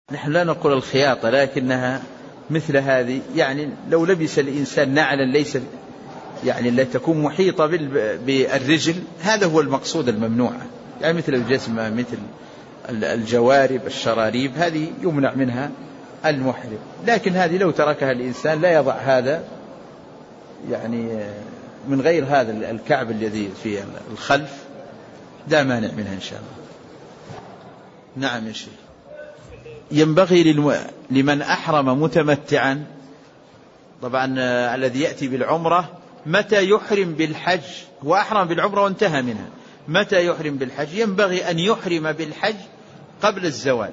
نحن لا نقول الخياطة، لكنها مثل هذه، يعني لو لبس الإنسان نعلا ليس يعني لا تكون محيطة بالرجل، هذا هو المقصود الممنوع، يعني مثل الجزمة، مثل الجوارب، الشراريب، هذه يمنع منها المحرم. لكن هذه لو تركها الإنسان لا يضع هذا، يعني من غير هذا الكعب الذي في الخلف، لا مانع منها إن شاء الله. نعم يا شيخ. ينبغي لمن أحرم متمتعا، طبعا الذي يأتي بالعمرة متى يحرم بالحج، هو أحرم بالعمرة وانتهى منها، متى يحرم بالحج؟ ينبغي أن يحرم بالحج قبل الزوال،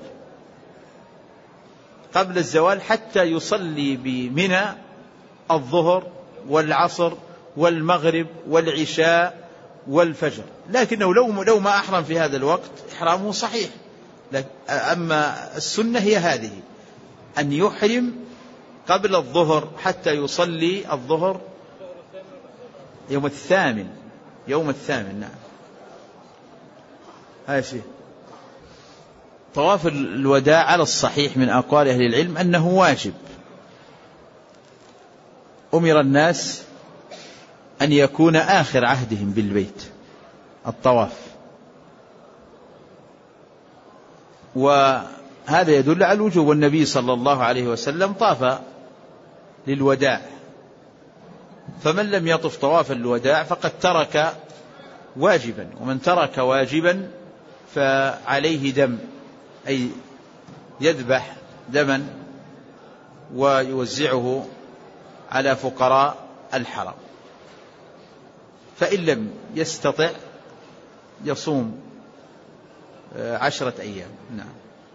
قبل الزوال، حتى يصلي بمنى الظهر والعصر والمغرب والعشاء والفجر. لكنه لو ما أحرم في هذا الوقت إحرامه صحيح. أما السنة هي هذه، أن يحرم قبل الظهر حتى يصلي الظهر يوم الثامن، يوم الثامن. نعم. هذا شيء. طواف الوداع على الصحيح من أقوال أهل العلم أنه واجب. أمر الناس أن يكون آخر عهدهم بالبيت الطواف، وهذا يدل على الوجوب، والنبي صلى الله عليه وسلم طاف للوداع، فمن لم يطف طواف الوداع فقد ترك واجبا، ومن ترك واجبا فعليه دم، أي يذبح دما ويوزعه على فقراء الحرم، فإن لم يستطع يصوم 10 أيام. نعم.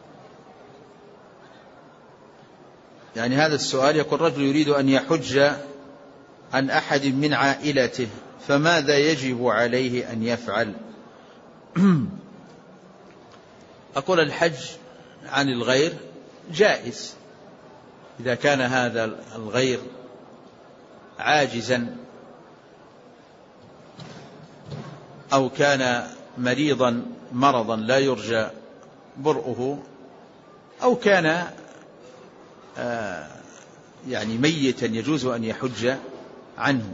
يعني هذا السؤال يقول: رجل يريد أن يحج عن أحد من عائلته، فماذا يجب عليه أن يفعل؟ أقول الحج عن الغير جائز، إذا كان هذا الغير عاجزا أو كان مريضا مرضا لا يرجى برؤه، أو كان يعني ميتا يجوز أن يحج عنه،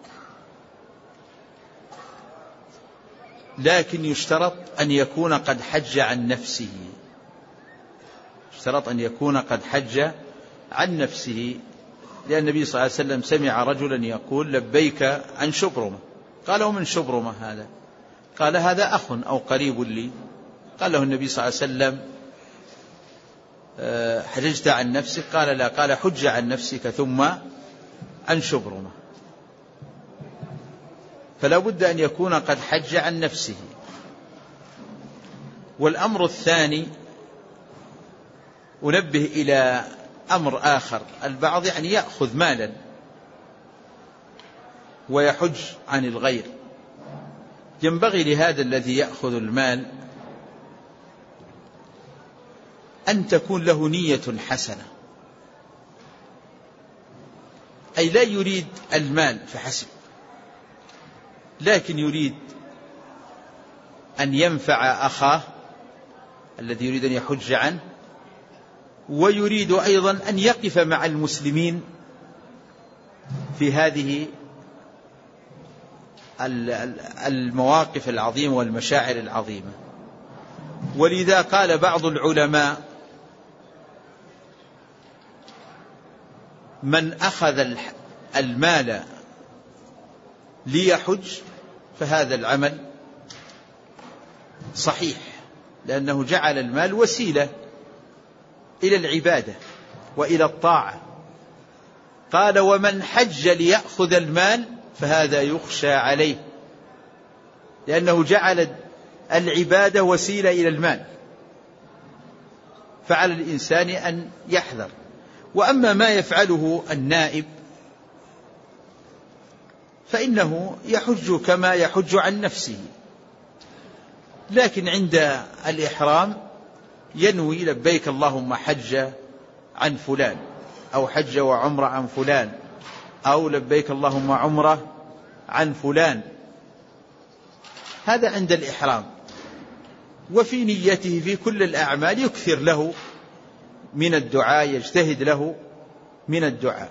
لكن يشترط أن يكون قد حج عن نفسه، يشترط أن يكون قد حج عن نفسه، لأن النبي صلى الله عليه وسلم سمع رجلا يقول: لبيك عن شبرمة. قال: ومن شبرمة هذا؟ قال: هذا أخ أو قريب لي. قال له النبي صلى الله عليه وسلم: حججت عن نفسك؟ قال: لا. قال: حج عن نفسك ثم عن شبرمة. فلا بد أن يكون قد حج عن نفسه. والأمر الثاني، أنبه إلى أمر آخر، البعض يعني يأخذ مالا ويحج عن الغير. ينبغي لهذا الذي يأخذ المال أن تكون له نية حسنة، أي لا يريد المال فحسب، لكن يريد أن ينفع أخاه الذي يريد أن يحج عنه، ويريد أيضا أن يقف مع المسلمين في هذه المواقف العظيمة والمشاعر العظيمة. ولذا قال بعض العلماء: من أخذ المال ليحج فهذا العمل صحيح، لأنه جعل المال وسيلة إلى العبادة وإلى الطاعة. قال: ومن حج ليأخذ المال فهذا يخشى عليه، لأنه جعل العبادة وسيلة إلى المال، فعلى الإنسان أن يحذر. وأما ما يفعله النائب فإنه يحج كما يحج عن نفسه، لكن عند الإحرام ينوي: لبيك اللهم حج عن فلان، أو حج وعمرة عن فلان، أو لبيك اللهم عمرة عن فلان. هذا عند الإحرام. وفي نيته في كل الأعمال يكثر له من الدعاء يجتهد له من الدعاء.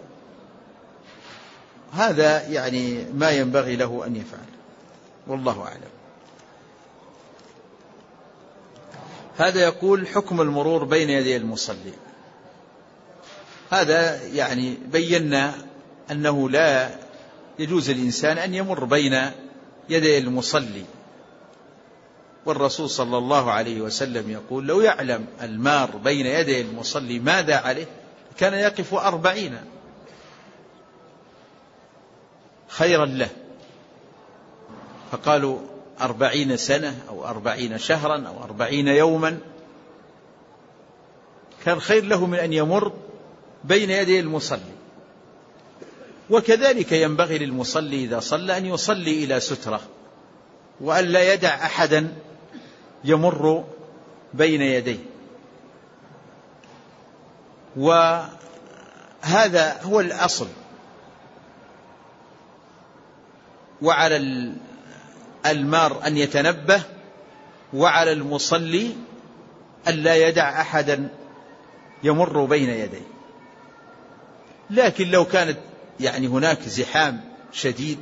هذا يعني ما ينبغي له أن يفعل، والله أعلم. هذا يقول حكم المرور بين يدي المصلي. هذا يعني بينا أنه لا يجوز الإنسان أن يمر بين يدي المصلي، والرسول صلى الله عليه وسلم يقول لو يعلم المار بين يدي المصلي ماذا عليه كان يقف 40 خيرا له. فقالوا 40 سنة أو 40 شهرا أو 40 يوما كان خير له من أن يمر بين يدي المصلي. وكذلك ينبغي للمصلي إذا صلى أن يصلي إلى سترة، وأن لا يدع أحدا يمر بين يديه. وهذا هو الأصل. وعلى المار أن يتنبه، وعلى المصلي أن لا يدع أحدا يمر بين يديه. لكن لو كانت يعني هناك زحام شديد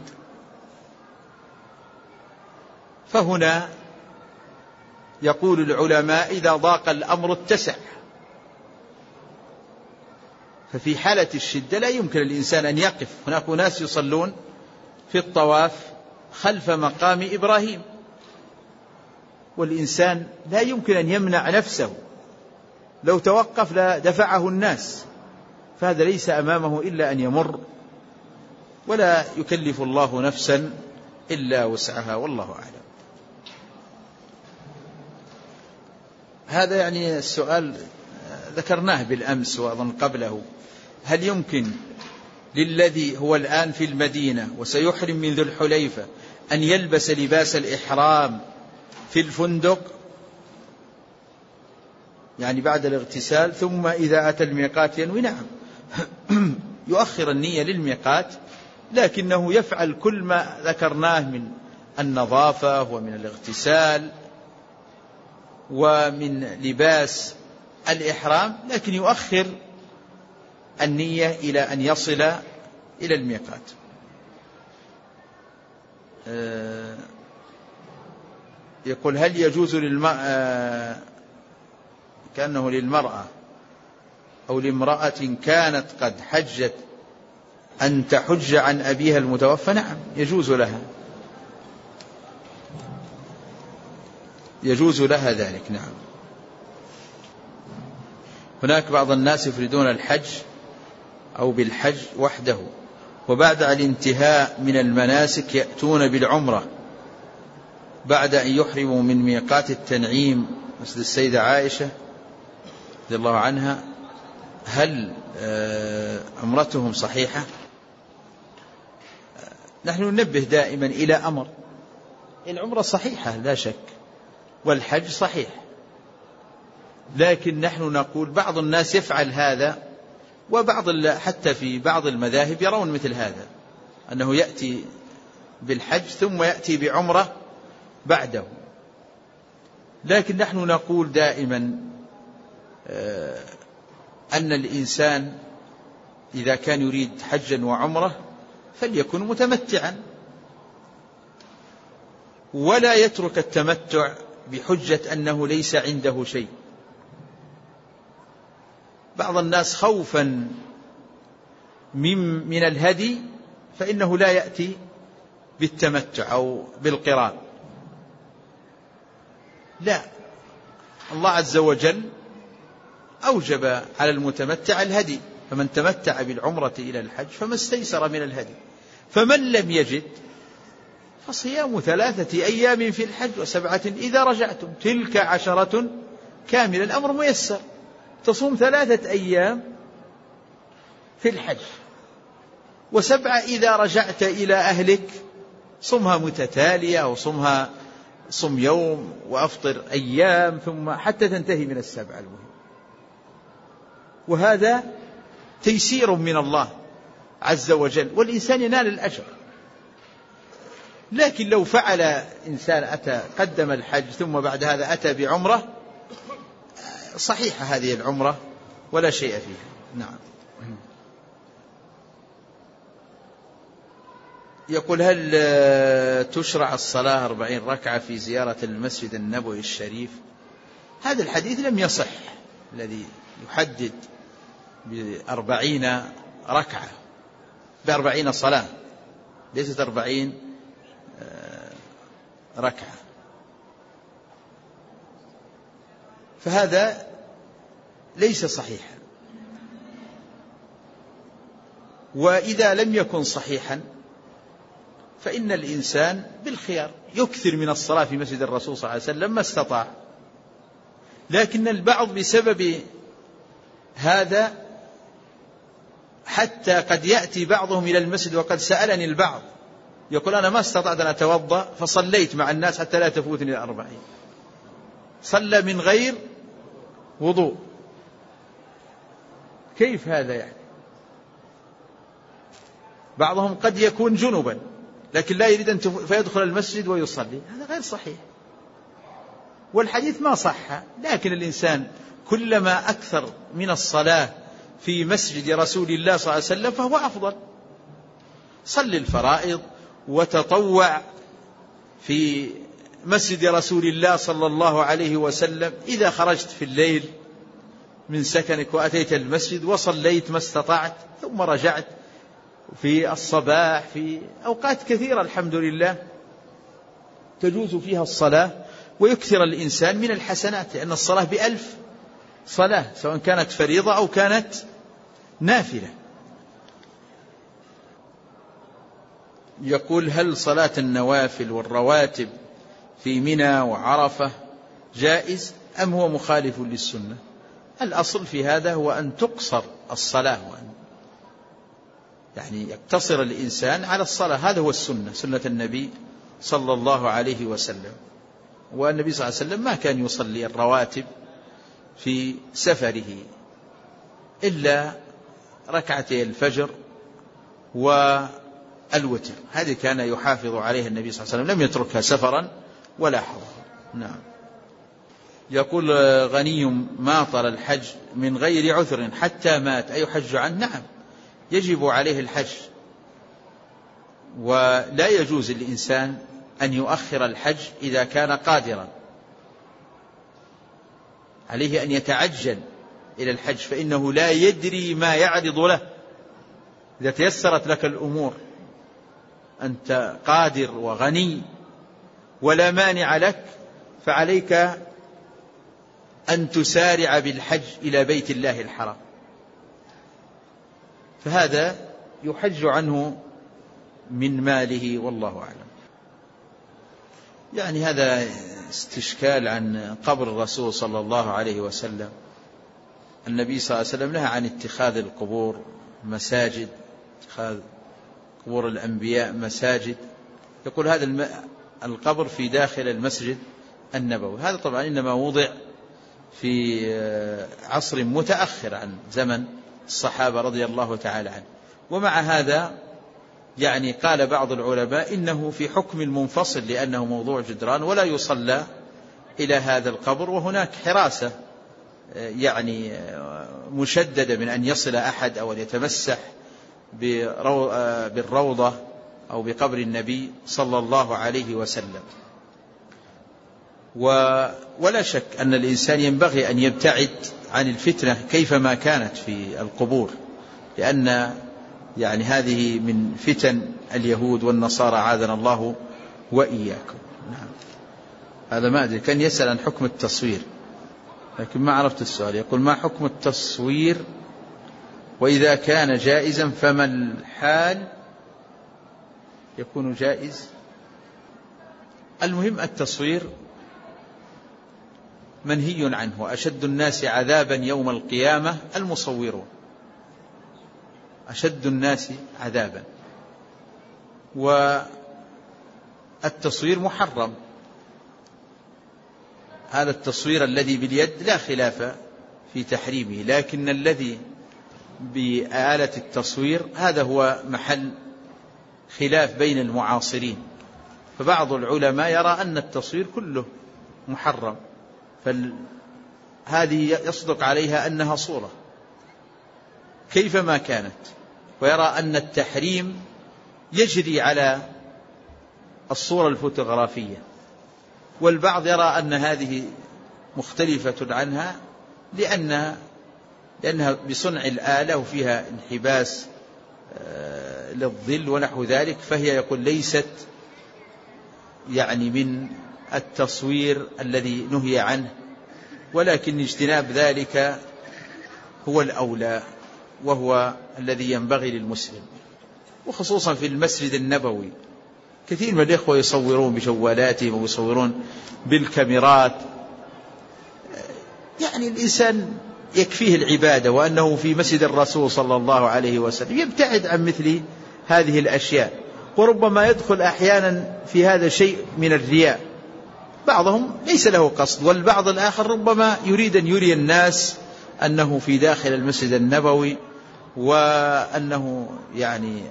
فهنا يقول العلماء إذا ضاق الأمر اتسع. ففي حالة الشدة لا يمكن الإنسان أن يقف. هناك ناس يصلون في الطواف خلف مقام إبراهيم، والإنسان لا يمكن أن يمنع نفسه، لو توقف لدفعه الناس. فهذا ليس أمامه إلا أن يمر، ولا يكلف الله نفسا إلا وسعها، والله أعلم. هذا يعني السؤال ذكرناه بالأمس وأظن قبله. هل يمكن للذي هو الآن في المدينة وسيحرم من ذو الحليفة أن يلبس لباس الإحرام في الفندق، يعني بعد الاغتسال، ثم إذا أتى الميقات ينوي؟ نعم، يؤخر النية للميقات، لكنه يفعل كل ما ذكرناه من النظافة ومن الاغتسال ومن لباس الإحرام، لكن يؤخر النية إلى أن يصل إلى الميقات. يقول هل يجوز كأنه للمرأة أو لامرأة كانت قد حجت أن تحج عن أبيها المتوفى؟ نعم، يجوز لها، يجوز لها ذلك، نعم. هناك بعض الناس يفردون الحج أو بالحج وحده، وبعد الانتهاء من المناسك يأتون بالعمرة بعد أن يحرموا من ميقات التنعيم مثل السيدة عائشة رضي الله عنها. هل عمرتهم صحيحة؟ نحن ننبه دائما إلى أمر، العمرة صحيحة لا شك، والحج صحيح، لكن نحن نقول بعض الناس يفعل هذا، وبعض حتى في بعض المذاهب يرون مثل هذا، أنه يأتي بالحج ثم يأتي بعمرة بعده. لكن نحن نقول دائما أن الإنسان إذا كان يريد حجا وعمرة فليكن متمتعا، ولا يترك التمتع بحجة أنه ليس عنده شيء. بعض الناس خوفا من الهدي فإنه لا يأتي بالتمتع أو بالقران. لا، الله عز وجل أوجب على المتمتع الهدي، فمن تمتع بالعمرة إلى الحج فما استيسر من الهدي. فمن لم يجد فصيام 3 أيام في الحج و7 إذا رجعتم، تلك 10 كاملة. الأمر ميسر، تصوم 3 أيام في الحج و7 إذا رجعت إلى أهلك، صمها متتالية أو صم يوم وأفطر أيام ثم حتى تنتهي من 7 المهم. وهذا تيسير من الله عز وجل، والإنسان ينال الأجر. لكن لو فعل إنسان أتى قدم الحج ثم بعد هذا أتى بعمرة، صحيحة هذه العمرة ولا شيء فيها. نعم. يقول هل تشرع الصلاة 40 ركعة في زيارة المسجد النبوي الشريف؟ هذا الحديث لم يصح الذي يحدد ب40 ركعة، ب40 صلاة، ليست 40 ركعة، فهذا ليس صحيحا. وإذا لم يكن صحيحا فإن الإنسان بالخيار يكثر من الصلاة في مسجد الرسول صلى الله عليه وسلم ما استطاع، لكن البعض بسبب هذا حتى قد يأتي بعضهم إلى المسجد، وقد سألني البعض يقول أنا ما استطعت أن أتوضأ فصليت مع الناس حتى لا تفوتني 40، صلى من غير وضوء. كيف هذا يعني؟ بعضهم قد يكون جنبا لكن لا يريد أن فيدخل المسجد ويصلي، هذا غير صحيح، والحديث ما صح. لكن الإنسان كلما أكثر من الصلاة في مسجد رسول الله صلى الله عليه وسلم فهو أفضل. صل الفرائض وتطوع في مسجد رسول الله صلى الله عليه وسلم. إذا خرجت في الليل من سكنك وأتيت المسجد وصليت ما استطعت ثم رجعت في الصباح، في أوقات كثيرة الحمد لله تجوز فيها الصلاة، ويكثر الإنسان من الحسنات، لأن الصلاة ب1000 صلاة سواء كانت فريضة أو كانت نافلة. يقول هل صلاة النوافل والرواتب في منى وعرفة جائز أم هو مخالف للسنة؟ الأصل في هذا هو أن تقصر الصلاة، وأن يعني يقتصر الإنسان على الصلاة، هذا هو السنة، سنة النبي صلى الله عليه وسلم. والنبي صلى الله عليه وسلم ما كان يصلي الرواتب في سفره إلا ركعتي الفجر والوتر، هذه كان يحافظ عليها النبي صلى الله عليه وسلم، لم يتركها سفرا ولا حضرا. نعم. يقول غني ماطل الحج من غير عذر حتى مات أيحج عنه؟ نعم، يجب عليه الحج، ولا يجوز للإنسان أن يؤخر الحج إذا كان قادرا، عليه أن يتعجل إلى الحج، فإنه لا يدري ما يعرض له. إذا تيسرت لك الأمور، أنت قادر وغني ولا مانع لك، فعليك أن تسارع بالحج إلى بيت الله الحرام، فهذا يحج عنه من ماله، والله أعلم. يعني هذا استشكال عن قبر الرسول صلى الله عليه وسلم. النبي صلى الله عليه وسلم نهى عن اتخاذ القبور مساجد، اتخاذ قبور الأنبياء مساجد. يقول هذا القبر في داخل المسجد النبوي، هذا طبعا إنما وضع في عصر متأخر عن زمن الصحابة رضي الله تعالى عنه. ومع هذا يعني قال بعض العلماء إنه في حكم المنفصل، لأنه موضوع جدران ولا يصلى إلى هذا القبر، وهناك حراسة يعني مشددة من أن يصل أحد أو أن يتمسح بالروضة أو بقبر النبي صلى الله عليه وسلم. ولا شك أن الإنسان ينبغي أن يبتعد عن الفتنة كيفما كانت في القبور، لأن يعني هذه من فتن اليهود والنصارى عاذنا الله وإياكم. نعم. هذا ما أدري، كان يسأل عن حكم التصوير لكن ما عرفت السؤال. يقول ما حكم التصوير، وإذا كان جائزا فما الحال يكون جائز؟ المهم التصوير منهي عنه، وأشد الناس عذابا يوم القيامة المصورون، أشد الناس عذابا. والتصوير محرم، هذا التصوير الذي باليد لا خلاف في تحريمه، لكن الذي بآلة التصوير هذا هو محل خلاف بين المعاصرين. فبعض العلماء يرى أن التصوير كله محرم، فهذه يصدق عليها أنها صورة، كيفما كانت، ويرى أن التحريم يجري على الصورة الفوتوغرافية، والبعض يرى أن هذه مختلفة عنها لأنها بصنع الآلة وفيها انحباس للظل ونحو ذلك، فهي يقول ليست يعني من التصوير الذي نهي عنه، ولكن اجتناب ذلك هو الأولى وهو الذي ينبغي للمسلم. وخصوصا في المسجد النبوي كثير من الإخوة يصورون بجوالاتهم ويصورون بالكاميرات، يعني الإنسان يكفيه العبادة وأنه في مسجد الرسول صلى الله عليه وسلم، يبتعد عن مثل هذه الأشياء. وربما يدخل أحيانا في هذا شيء من الرياء، بعضهم ليس له قصد، والبعض الآخر ربما يريد أن يري الناس أنه في داخل المسجد النبوي وأنه يعني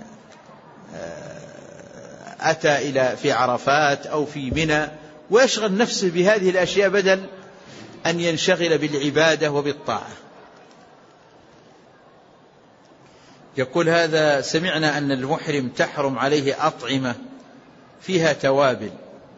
أتى في عرفات أو في منى، ويشغل نفسه بهذه الأشياء بدل أن ينشغل بالعبادة وبالطاعة. يقول هذا: سمعنا أن المحرم تحرم عليه أطعمة فيها توابل.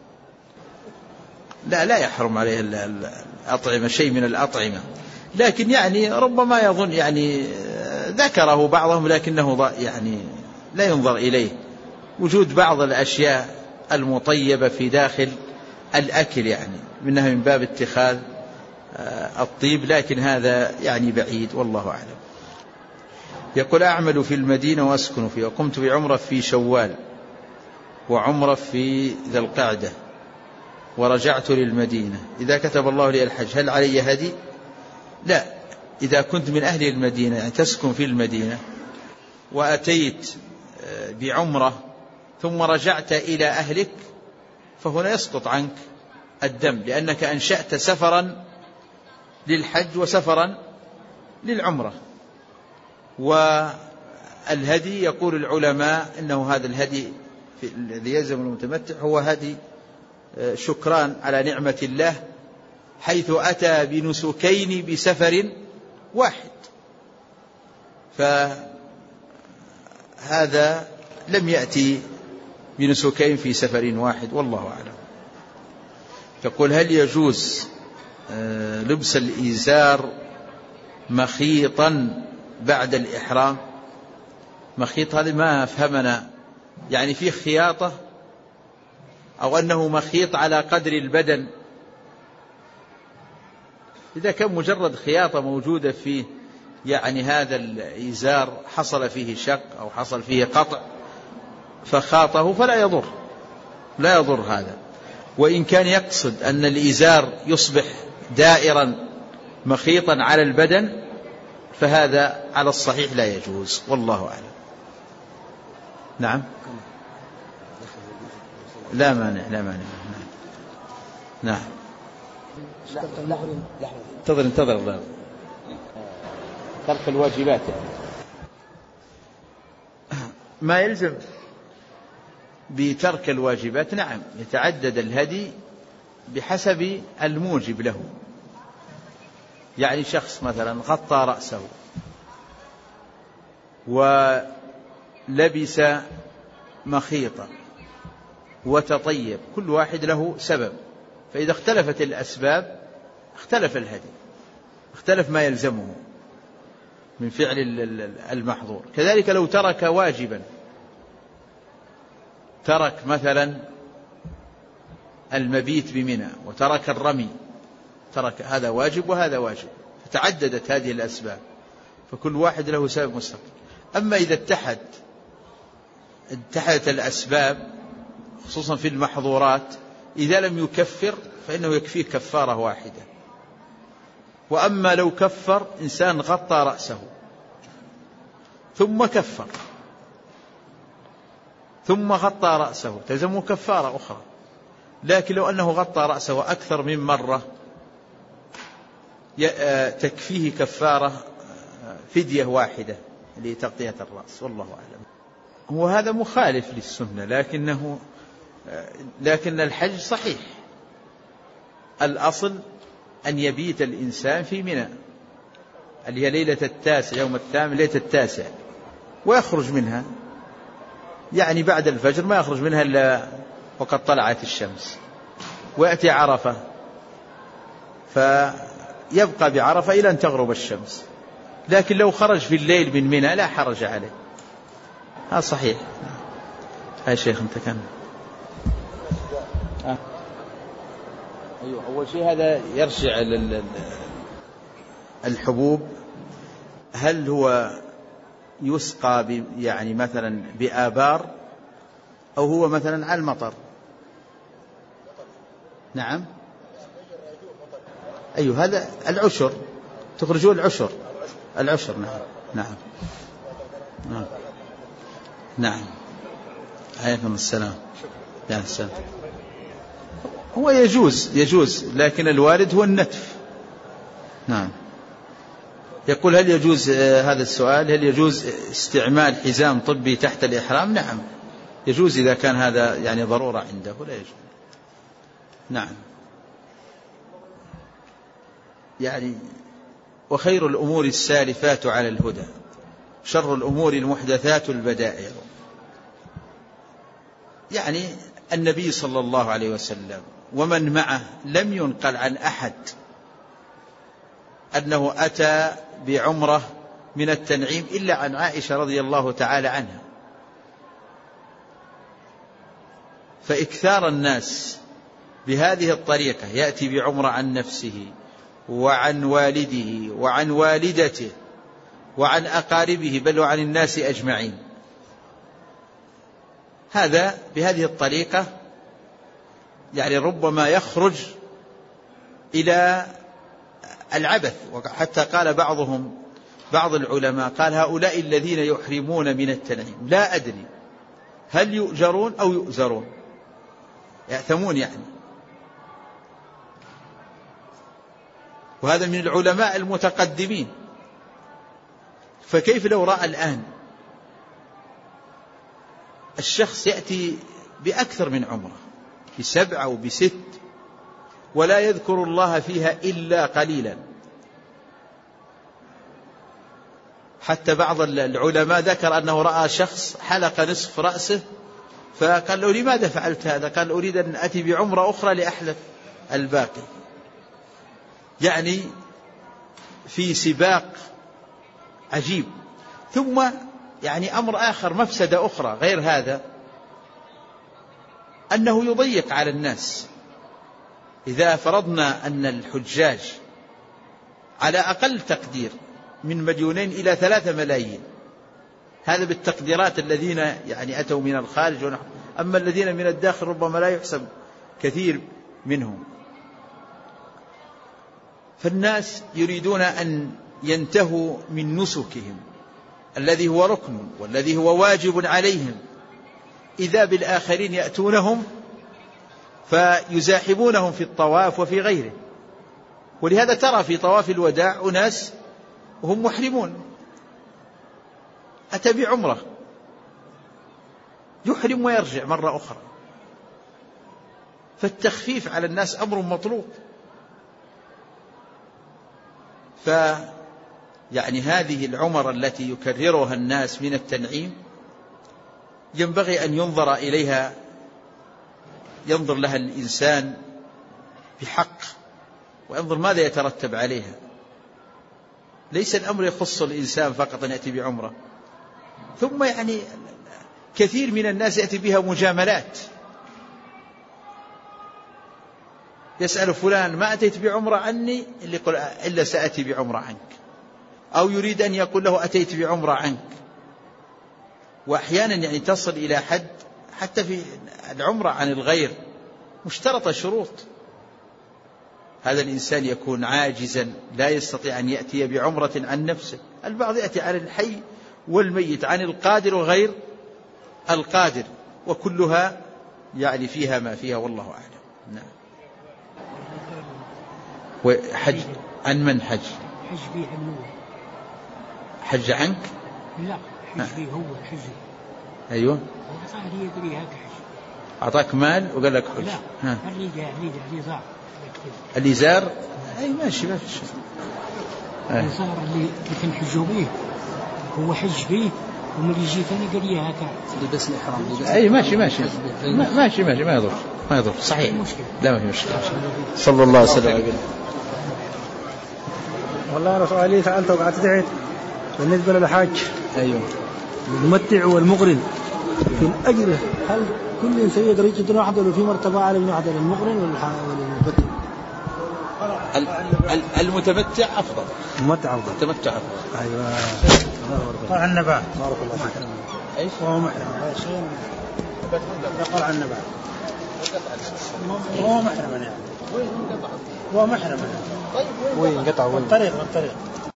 لا يحرم عليه الأطعمة، شيء من الأطعمة، لكن يعني ربما يظن يعني ذكره بعضهم لكنه يعني لا ينظر إليه، وجود بعض الأشياء المطيبة في داخل الأكل يعني منها من باب اتخاذ الطيب، لكن هذا يعني بعيد والله أعلم. يقول: أعمل في المدينة وأسكن فيها، وقمت بعمرة في شوال وعمرة في ذي القعدة ورجعت للمدينة، إذا كتب الله لي الحج هل علي هدي؟ لا، إذا كنت من أهل المدينة يعني تسكن في المدينة وأتيت بعمرة ثم رجعت إلى أهلك فهنا يسقط عنك الدم، لأنك أنشأت سفرا للحج وسفرا للعمرة. والهدي يقول العلماء إنه هذا الهدي الذي يلزم المتمتع هو هدي شكران على نعمة الله، حيث أتى بنسكين بسفر واحد، فهذا لم يأتي بنسكين في سفر واحد والله أعلم. تقول: هل يجوز لبس الإزار مخيطا بعد الإحرام؟ مخيط هذا ما أفهمنا، يعني فيه خياطة أو أنه مخيط على قدر البدن؟ إذا كان مجرد خياطة موجودة فيه يعني هذا الإزار حصل فيه شق أو حصل فيه قطع فخاطه فلا يضر، لا يضر هذا. وإن كان يقصد أن الإزار يصبح دائرا مخيطا على البدن فهذا على الصحيح لا يجوز والله أعلم. نعم، لا مانع، لا مانع. نعم. انتظر الله. ترك الواجبات ما يلزم بترك الواجبات. نعم، يتعدد الهدي بحسب الموجب له، يعني شخص مثلا غطى رأسه ولبس مخيطا وتطيب، كل واحد له سبب، فإذا اختلفت الأسباب اختلف الهدي، اختلف ما يلزمه من فعل المحظور. كذلك لو ترك واجبا، ترك مثلا المبيت بمنى وترك الرمي، ترك هذا واجب وهذا واجب، فتعددت هذه الأسباب، فكل واحد له سبب مستقل. أما إذا اتحدت الأسباب خصوصا في المحظورات، إذا لم يكفر فإنه يكفيه كفارة واحدة. وأما لو كفر إنسان غطى رأسه ثم كفر ثم غطى رأسه تلزمه كفارة أخرى، لكن لو أنه غطى رأسه أكثر من مرة تكفيه كفارة فدية واحدة لتغطية الرأس والله أعلم. وهذا مخالف للسنة، لكن الحج صحيح، الأصل أن يبيت الإنسان في منى اللي هي ليلة التاسع، يوم الثامن ليلة التاسع، ويخرج منها يعني بعد الفجر، ما يخرج منها إلا وقد طلعت الشمس، ويأتي عرفة فيبقى بعرفة إلى أن تغرب الشمس. لكن لو خرج في الليل من منى لا حرج عليه. هذا صحيح. يا شيخ أنت كان أيوة، أول شيء هذا يرجع الحبوب، هل هو يسقى يعني مثلا بآبار أو هو مثلا على المطر؟ نعم. أيوة، هذا العشر، تخرجون العشر. نعم. نعم. عليكم السلام. يعني السلام. هو يجوز، لكن الوارد هو النتف. نعم. يقول هل يجوز هذا السؤال، هل يجوز استعمال حزام طبي تحت الإحرام؟ نعم يجوز إذا كان هذا يعني ضرورة عنده، ولا يجوز. نعم. يعني وخير الأمور السالفات على الهدى، شر الأمور المحدثات البدائع. يعني النبي صلى الله عليه وسلم ومن معه لم ينقل عن أحد أنه أتى بعمرة من التنعيم إلا عن عائشة رضي الله تعالى عنها. فإكثار الناس بهذه الطريقة، يأتي بعمرة عن نفسه وعن والده وعن والدته وعن أقاربه بل وعن الناس أجمعين، هذا بهذه الطريقة يعني ربما يخرج إلى العبث. وحتى قال بعض العلماء قال هؤلاء الذين يحرمون من التنعيم لا أدري هل يؤجرون أو يؤزرون، يأثمون يعني. وهذا من العلماء المتقدمين. فكيف لو رأى الآن الشخص يأتي بأكثر من عمره، ب7 أو ب6، ولا يذكر الله فيها إلا قليلا. حتى بعض العلماء ذكر أنه رأى شخص حلق نصف رأسه، فقال له لماذا فعلت هذا؟ قال أريد أن أتي بعمرة أخرى لأحلق الباقي. يعني في سباق عجيب. ثم يعني أمر آخر، مفسدة أخرى غير هذا، أنه يضيق على الناس. إذا فرضنا أن الحجاج على أقل تقدير من 2 إلى 3 ملايين، هذا بالتقديرات الذين يعني أتوا من الخارج، أما الذين من الداخل ربما لا يحسب كثير منهم. فالناس يريدون أن ينتهوا من نسكهم الذي هو ركن والذي هو واجب عليهم، إذا بالآخرين يأتونهم فيزاحمونهم في الطواف وفي غيره. ولهذا ترى في طواف الوداع أناس وهم محرمون، أتى بعمرة يحرم ويرجع مرة أخرى. فالتخفيف على الناس أمر مطلوب. يعني هذه العمر التي يكررها الناس من التنعيم ينبغي أن ينظر إليها، ينظر لها الإنسان بحق، وينظر ماذا يترتب عليها. ليس الأمر يخص الإنسان فقط أن يأتي بعمرة. ثم يعني كثير من الناس يأتي بها مجاملات، يسأل فلان ما أتيت بعمرة عني؟ اللي يقول إلا سأتي بعمرة عنك، أو يريد أن يقول له أتيت بعمرة عنك. وأحيانا يعني تصل إلى حد حتى في العمرة عن الغير مشترط شروط. هذا الإنسان يكون عاجزا لا يستطيع أن يأتي بعمرة عن نفسه. البعض يأتي عن الحي والميت، عن القادر وغير القادر، وكلها يعني فيها ما فيها، والله أعلم. نعم. وحج عن من حج؟ حج فيه عنه. حج عنك؟ لا، حج فيه هو حج. أيوة. وصار يدري هذا حج. أعطاك مال وقال لك حج. لا، الإزار. الإزار؟ أي ماشي ما في شيء. صار اللي تنحجوا به هو حج به ومن يجي ثاني قال لي هكا لبس الإحرام. أي ماشي ما يضر صحيح. لا ما في مشكلة. صلى الله عليه وسلم. والله أنا سؤالي سألته وقعدت دعيت بالنسبة للحاج. أيوه. الممتع والمقرن في الأجر هل كل سيد رجل واحد ولا في مرتبة أعلى من واحدة للمقرن والممتع؟ المتمتع أفضل. الممتع أفضل. أيوة. قال عن نبات. بارك الله فيك. أيش؟ وهو محرم. شيء. قال عن نبات. وهو محرم يعني. وهو محرم. وين قطع؟ والطريق.